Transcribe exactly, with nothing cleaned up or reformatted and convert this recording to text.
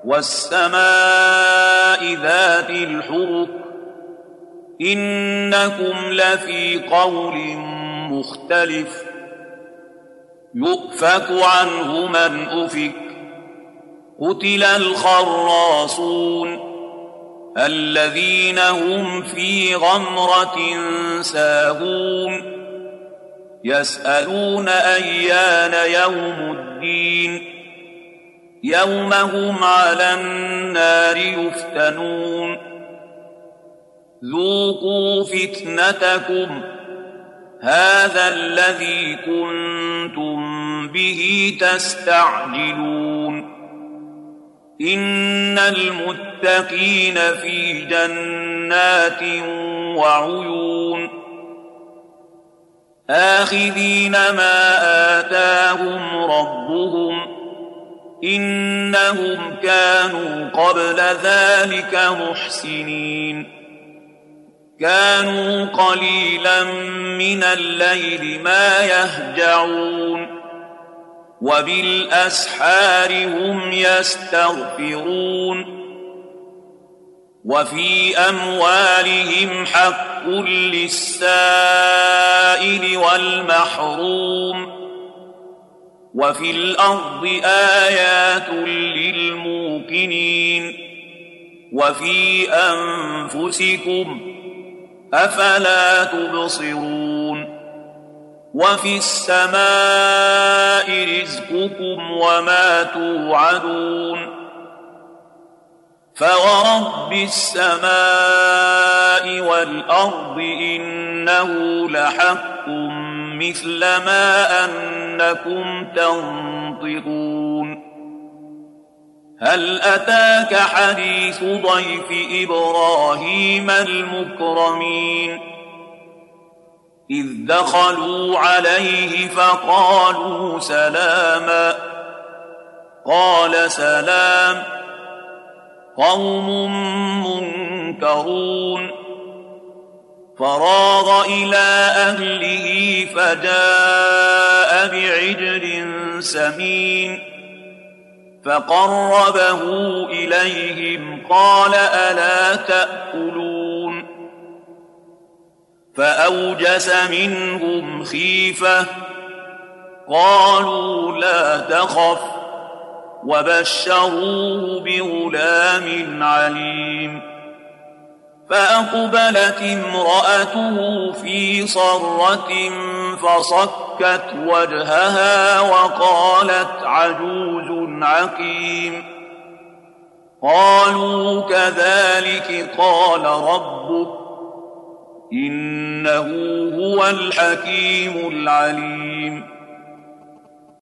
والسماء ذات الحبك إنكم لفي قول مختلف يؤفك عنه من أفك قتل الخراصون الذين هم في غمرة ساهون يسألون أيان يوم الدين يوم هم على النار يفتنون ذوقوا فتنتكم هذا الذي كنتم به تستعجلون إن المتقين في جنات وعيون آخذين ما آتاهم ربهم إنهم كانوا قبل ذلك محسنين كانوا قليلا من الليل ما يهجعون وبالأسحار هم يستغفرون وفي أموالهم حق للسائل والمحروم وفي الأرض آيات للموقنين وفي أنفسكم أفلا تبصرون وفي السماء رزقكم وما توعدون فورب السماء والأرض إنه لحق مثل ما أنكم تنطقون هل أتاك حديث ضيف إبراهيم المكرمين إذ دخلوا عليه فقالوا سلاما قال سلام قوم منكرون فراغ إلى أهله فجاء بعجل سمين فقربه إليهم قال ألا تأكلون فأوجس منهم خيفة قالوا لا تخف وبشروه بغلام عليم فأقبلت امرأته في صرة فصكت وجهها وقالت عجوز عقيم قالوا كذلك قال ربك إنه هو الحكيم العليم